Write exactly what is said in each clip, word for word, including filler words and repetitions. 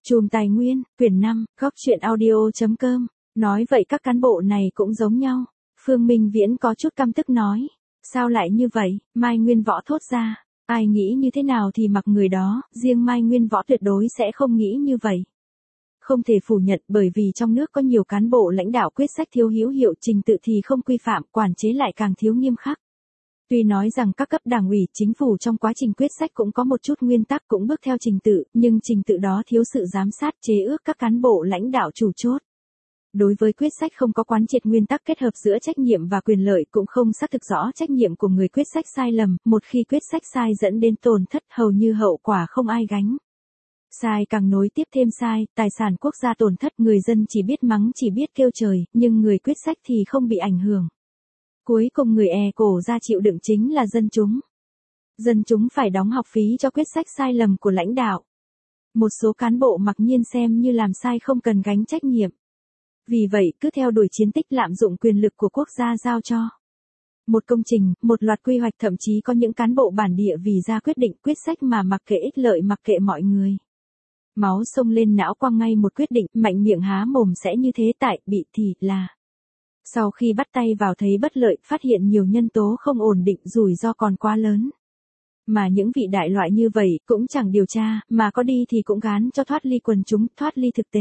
Chùm Tài Nguyên, quyển năm, góc truyện audio chấm com. Nói vậy các cán bộ này cũng giống nhau. Phương Minh Viễn có chút căm tức nói. Sao lại như vậy? Mai Nguyên Võ thốt ra. Ai nghĩ như thế nào thì mặc người đó, riêng Mai Nguyên Võ tuyệt đối sẽ không nghĩ như vậy. Không thể phủ nhận bởi vì trong nước có nhiều cán bộ lãnh đạo quyết sách thiếu hữu hiệu, trình tự thì không quy phạm, quản chế lại càng thiếu nghiêm khắc. Tuy nói rằng các cấp đảng ủy, chính phủ trong quá trình quyết sách cũng có một chút nguyên tắc cũng bước theo trình tự, nhưng trình tự đó thiếu sự giám sát chế ước các cán bộ lãnh đạo chủ chốt. Đối với quyết sách không có quán triệt nguyên tắc kết hợp giữa trách nhiệm và quyền lợi, cũng không xác thực rõ trách nhiệm của người quyết sách sai lầm, một khi quyết sách sai dẫn đến tổn thất hầu như hậu quả không ai gánh. Sai càng nối tiếp thêm sai, tài sản quốc gia tổn thất, người dân chỉ biết mắng chỉ biết kêu trời, nhưng người quyết sách thì không bị ảnh hưởng. Cuối cùng người è cổ ra chịu đựng chính là dân chúng. Dân chúng phải đóng học phí cho quyết sách sai lầm của lãnh đạo. Một số cán bộ mặc nhiên xem như làm sai không cần gánh trách nhiệm. Vì vậy cứ theo đuổi chiến tích lạm dụng quyền lực của quốc gia giao cho. Một công trình, một loạt quy hoạch, thậm chí có những cán bộ bản địa vì ra quyết định quyết sách mà mặc kệ ích lợi mặc kệ mọi người. Máu sông lên não quăng ngay một quyết định, mạnh miệng há mồm sẽ như thế, tại bị thì là. Sau khi bắt tay vào thấy bất lợi, phát hiện nhiều nhân tố không ổn định, rủi ro còn quá lớn. Mà những vị đại loại như vậy cũng chẳng điều tra, mà có đi thì cũng gán cho thoát ly quần chúng, thoát ly thực tế.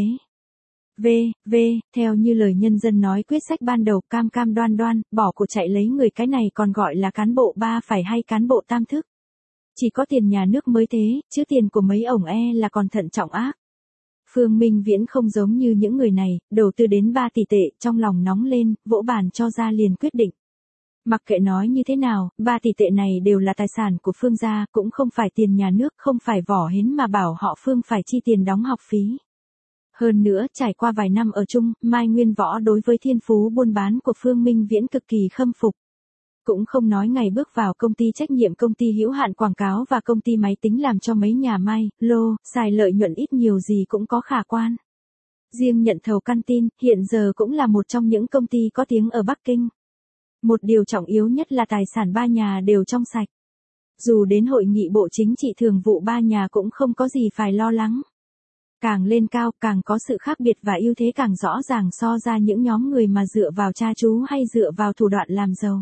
V, V, theo như lời nhân dân nói quyết sách ban đầu cam cam đoan đoan, bỏ của chạy lấy người, cái này còn gọi là cán bộ ba phải hay cán bộ tam thức. Chỉ có tiền nhà nước mới thế, chứ tiền của mấy ổng e là còn thận trọng ác. Phương Minh Viễn không giống như những người này, đầu tư đến ba tỷ tệ, trong lòng nóng lên, vỗ bàn cho ra liền quyết định. Mặc kệ nói như thế nào, ba tỷ tệ này đều là tài sản của Phương gia, cũng không phải tiền nhà nước, không phải vỏ hến mà bảo họ Phương phải chi tiền đóng học phí. Hơn nữa, trải qua vài năm ở chung, Mai Nguyên Võ đối với thiên phú buôn bán của Phương Minh Viễn cực kỳ khâm phục. Cũng không nói ngày bước vào công ty trách nhiệm, công ty hữu hạn quảng cáo và công ty máy tính làm cho mấy nhà may, lô, xài lợi nhuận ít nhiều gì cũng có khả quan. Riêng nhận thầu căn tin, hiện giờ cũng là một trong những công ty có tiếng ở Bắc Kinh. Một điều trọng yếu nhất là tài sản ba nhà đều trong sạch. Dù đến hội nghị bộ chính trị thường vụ ba nhà cũng không có gì phải lo lắng. Càng lên cao, càng có sự khác biệt và ưu thế càng rõ ràng so ra những nhóm người mà dựa vào cha chú hay dựa vào thủ đoạn làm giàu.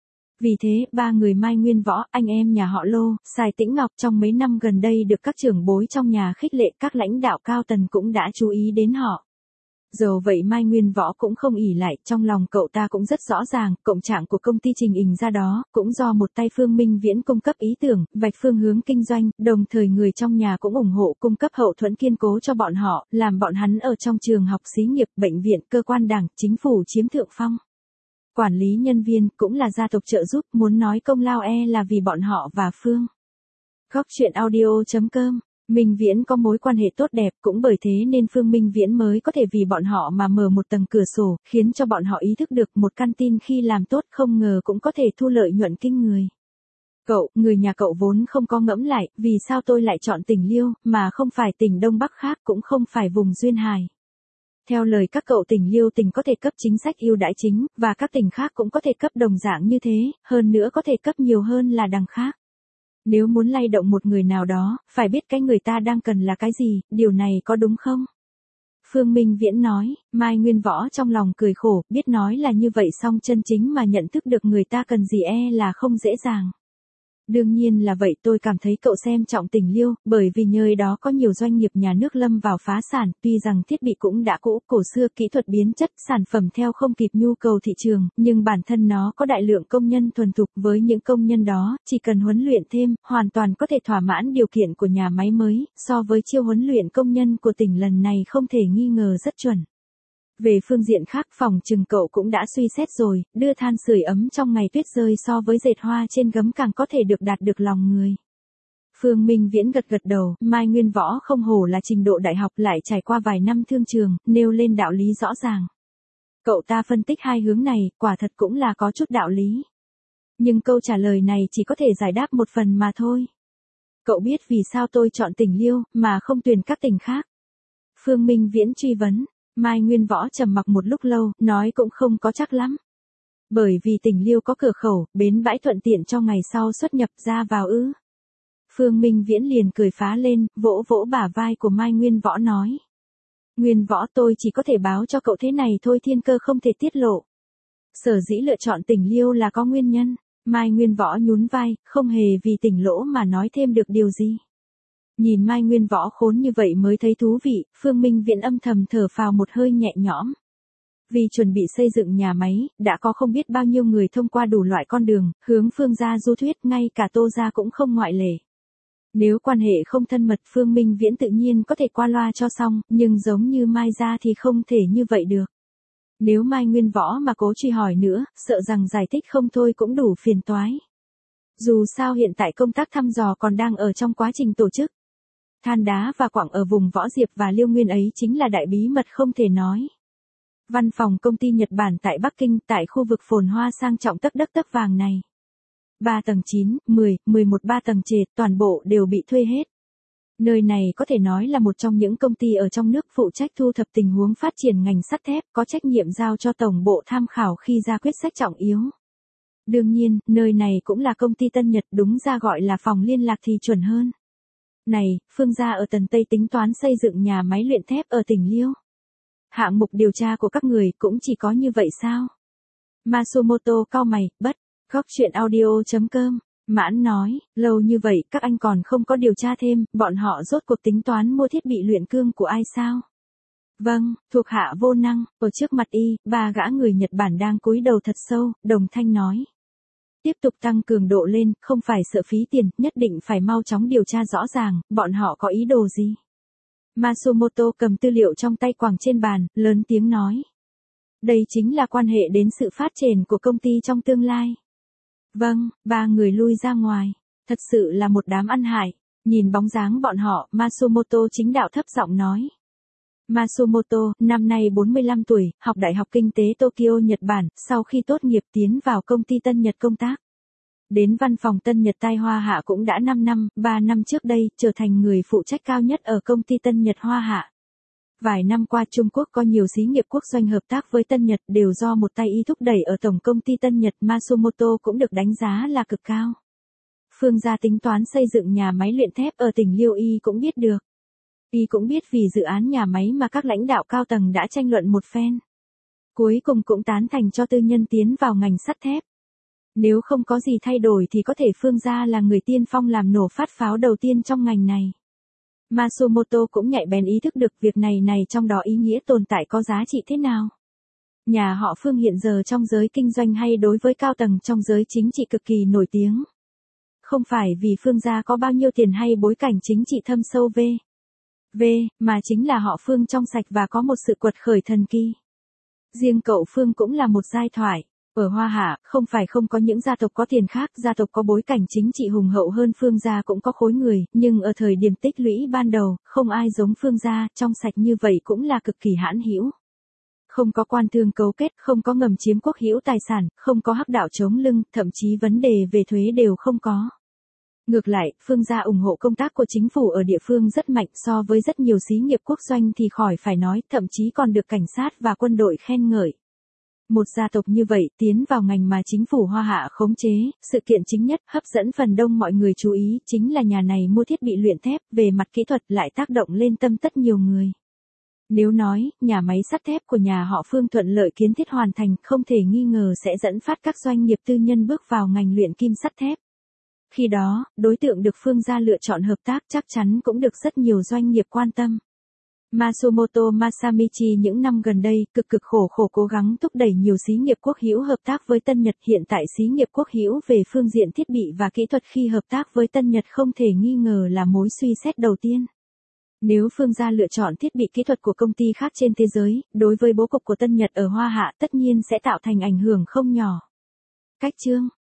Vì thế, ba người Mai Nguyên Võ, anh em nhà họ Lô, Sài Tĩnh Ngọc trong mấy năm gần đây được các trưởng bối trong nhà khích lệ, các lãnh đạo cao tầng cũng đã chú ý đến họ. Dù vậy Mai Nguyên Võ cũng không ỷ lại, trong lòng cậu ta cũng rất rõ ràng, cộng trạng của công ty trình hình ra đó, cũng do một tay Phương Minh Viễn cung cấp ý tưởng, vạch phương hướng kinh doanh, đồng thời người trong nhà cũng ủng hộ cung cấp hậu thuẫn kiên cố cho bọn họ, làm bọn hắn ở trong trường học, xí nghiệp, bệnh viện, cơ quan đảng, chính phủ chiếm thượng phong. Quản lý nhân viên cũng là gia tộc trợ giúp, muốn nói công lao e là vì bọn họ và Phương. Góc truyện audio chấm com. Minh Viễn có mối quan hệ tốt đẹp, cũng bởi thế nên Phương Minh Viễn mới có thể vì bọn họ mà mở một tầng cửa sổ, khiến cho bọn họ ý thức được một căn tin khi làm tốt không ngờ cũng có thể thu lợi nhuận kinh người. Cậu, người nhà cậu vốn không có ngẫm lại, vì sao tôi lại chọn tỉnh Liêu, mà không phải tỉnh Đông Bắc khác, cũng không phải vùng Duyên Hải. Theo lời các cậu, tỉnh Liêu tỉnh có thể cấp chính sách ưu đãi chính, và các tỉnh khác cũng có thể cấp đồng dạng như thế, hơn nữa có thể cấp nhiều hơn là đằng khác. Nếu muốn lay động một người nào đó, phải biết cái người ta đang cần là cái gì, điều này có đúng không? Phương Minh Viễn nói, Mai Nguyên Võ trong lòng cười khổ, biết nói là như vậy song chân chính mà nhận thức được người ta cần gì e là không dễ dàng. Đương nhiên là vậy, tôi cảm thấy cậu xem trọng tỉnh Liêu, bởi vì nơi đó có nhiều doanh nghiệp nhà nước lâm vào phá sản, tuy rằng thiết bị cũng đã cũ, cổ xưa, kỹ thuật biến chất, sản phẩm theo không kịp nhu cầu thị trường, nhưng bản thân nó có đại lượng công nhân thuần thục, với những công nhân đó, chỉ cần huấn luyện thêm, hoàn toàn có thể thỏa mãn điều kiện của nhà máy mới, so với chiêu huấn luyện công nhân của tỉnh lần này không thể nghi ngờ rất chuẩn. Về phương diện khác, phòng trừng cậu cũng đã suy xét rồi, đưa than sưởi ấm trong ngày tuyết rơi so với dệt hoa trên gấm càng có thể được đạt được lòng người. Phương Minh Viễn gật gật đầu, Mai Nguyên Võ không hổ là trình độ đại học, lại trải qua vài năm thương trường, nêu lên đạo lý rõ ràng. Cậu ta phân tích hai hướng này, quả thật cũng là có chút đạo lý. Nhưng câu trả lời này chỉ có thể giải đáp một phần mà thôi. Cậu biết vì sao tôi chọn tỉnh Liêu, mà không tuyển các tỉnh khác? Phương Minh Viễn truy vấn. Mai Nguyên Võ trầm mặc một lúc lâu, nói cũng không có chắc lắm. Bởi vì tỉnh Liêu có cửa khẩu, bến bãi thuận tiện cho ngày sau xuất nhập ra vào ư? Phương Minh Viễn liền cười phá lên, vỗ vỗ bả vai của Mai Nguyên Võ nói. Nguyên Võ, tôi chỉ có thể báo cho cậu thế này thôi, thiên cơ không thể tiết lộ. Sở dĩ lựa chọn Tỉnh Liêu là có nguyên nhân. Mai Nguyên Võ nhún vai, không hề vì Tỉnh Lỗ mà nói thêm được điều gì. Nhìn Mai Nguyên Võ khốn như vậy mới thấy thú vị, Phương Minh Viễn âm thầm thở phào một hơi nhẹ nhõm. Vì chuẩn bị xây dựng nhà máy, đã có không biết bao nhiêu người thông qua đủ loại con đường, hướng Phương gia du thuyết, ngay cả Tô gia cũng không ngoại lệ. Nếu quan hệ không thân mật, Phương Minh Viễn tự nhiên có thể qua loa cho xong, nhưng giống như Mai gia thì không thể như vậy được. Nếu Mai Nguyên Võ mà cố truy hỏi nữa, sợ rằng giải thích không thôi cũng đủ phiền toái. Dù sao hiện tại công tác thăm dò còn đang ở trong quá trình tổ chức. Than đá và quặng ở vùng Võ Diệp và Liêu Nguyên ấy chính là đại bí mật không thể nói. Văn phòng công ty Nhật Bản tại Bắc Kinh, tại khu vực phồn hoa sang trọng tấc đất tấc vàng này. ba tầng chín, mười, mười một ba tầng trệt, toàn bộ đều bị thuê hết. Nơi này có thể nói là một trong những công ty ở trong nước phụ trách thu thập tình huống phát triển ngành sắt thép, có trách nhiệm giao cho tổng bộ tham khảo khi ra quyết sách trọng yếu. Đương nhiên, nơi này cũng là công ty Tân Nhật, đúng ra gọi là phòng liên lạc thì chuẩn hơn. Này, Phương gia ở Tần Tây tính toán xây dựng nhà máy luyện thép ở tỉnh Liêu. Hạng mục điều tra của các người cũng chỉ có như vậy sao? Masumoto cau mày, bất, góc chuyện audio chấm com. Mãn nói, lâu như vậy các anh còn không có điều tra thêm, bọn họ rốt cuộc tính toán mua thiết bị luyện cương của ai sao? Vâng, thuộc hạ vô năng. Ở trước mặt y, ba gã người Nhật Bản đang cúi đầu thật sâu, đồng thanh nói. Tiếp tục tăng cường độ lên, không phải sợ phí tiền, nhất định phải mau chóng điều tra rõ ràng, bọn họ có ý đồ gì? Masumoto cầm tư liệu trong tay quẳng trên bàn, lớn tiếng nói. Đây chính là quan hệ đến sự phát triển của công ty trong tương lai. Vâng, ba người lui ra ngoài. Thật sự là một đám ăn hại. Nhìn bóng dáng bọn họ, Masumoto chính đạo thấp giọng nói. Masumoto, năm nay bốn mươi lăm tuổi, học Đại học Kinh tế Tokyo, Nhật Bản, sau khi tốt nghiệp tiến vào công ty Tân Nhật công tác. Đến văn phòng Tân Nhật tai Hoa Hạ cũng đã năm năm, ba năm trước đây, trở thành người phụ trách cao nhất ở công ty Tân Nhật Hoa Hạ. Vài năm qua Trung Quốc có nhiều xí nghiệp quốc doanh hợp tác với Tân Nhật đều do một tay y thúc đẩy ở tổng công ty Tân Nhật. Masumoto cũng được đánh giá là cực cao. Phương gia tính toán xây dựng nhà máy luyện thép ở tỉnh Liêu, y cũng biết được. Y cũng biết vì dự án nhà máy mà các lãnh đạo cao tầng đã tranh luận một phen. Cuối cùng cũng tán thành cho tư nhân tiến vào ngành sắt thép. Nếu không có gì thay đổi thì có thể Phương gia là người tiên phong làm nổ phát pháo đầu tiên trong ngành này. Masumoto cũng nhạy bén ý thức được việc này này trong đó ý nghĩa tồn tại có giá trị thế nào. Nhà họ Phương hiện giờ trong giới kinh doanh hay đối với cao tầng trong giới chính trị cực kỳ nổi tiếng. Không phải vì Phương gia có bao nhiêu tiền hay bối cảnh chính trị thâm sâu v. V, mà chính là họ Phương trong sạch và có một sự quật khởi thần kỳ. Riêng cậu Phương cũng là một giai thoại. Ở Hoa Hạ, không phải không có những gia tộc có tiền khác, gia tộc có bối cảnh chính trị hùng hậu hơn Phương gia cũng có khối người, nhưng ở thời điểm tích lũy ban đầu, không ai giống Phương gia, trong sạch như vậy cũng là cực kỳ hãn hữu. Không có quan thương cấu kết, không có ngầm chiếm quốc hữu tài sản, không có hắc đạo chống lưng, thậm chí vấn đề về thuế đều không có. Ngược lại, Phương gia ủng hộ công tác của chính phủ ở địa phương rất mạnh, so với rất nhiều xí nghiệp quốc doanh thì khỏi phải nói, thậm chí còn được cảnh sát và quân đội khen ngợi. Một gia tộc như vậy tiến vào ngành mà chính phủ Hoa Hạ khống chế, sự kiện chính nhất hấp dẫn phần đông mọi người chú ý chính là nhà này mua thiết bị luyện thép, về mặt kỹ thuật lại tác động lên tâm tất nhiều người. Nếu nói, nhà máy sắt thép của nhà họ Phương thuận lợi kiến thiết hoàn thành, không thể nghi ngờ sẽ dẫn phát các doanh nghiệp tư nhân bước vào ngành luyện kim sắt thép. Khi đó, đối tượng được Phương gia lựa chọn hợp tác chắc chắn cũng được rất nhiều doanh nghiệp quan tâm. Masumoto Masamichi những năm gần đây cực cực khổ khổ cố gắng thúc đẩy nhiều xí nghiệp quốc hữu hợp tác với Tân Nhật. Hiện tại xí nghiệp quốc hữu về phương diện thiết bị và kỹ thuật khi hợp tác với Tân Nhật không thể nghi ngờ là mối suy xét đầu tiên. Nếu Phương gia lựa chọn thiết bị kỹ thuật của công ty khác trên thế giới, đối với bố cục của Tân Nhật ở Hoa Hạ tất nhiên sẽ tạo thành ảnh hưởng không nhỏ. Cách chương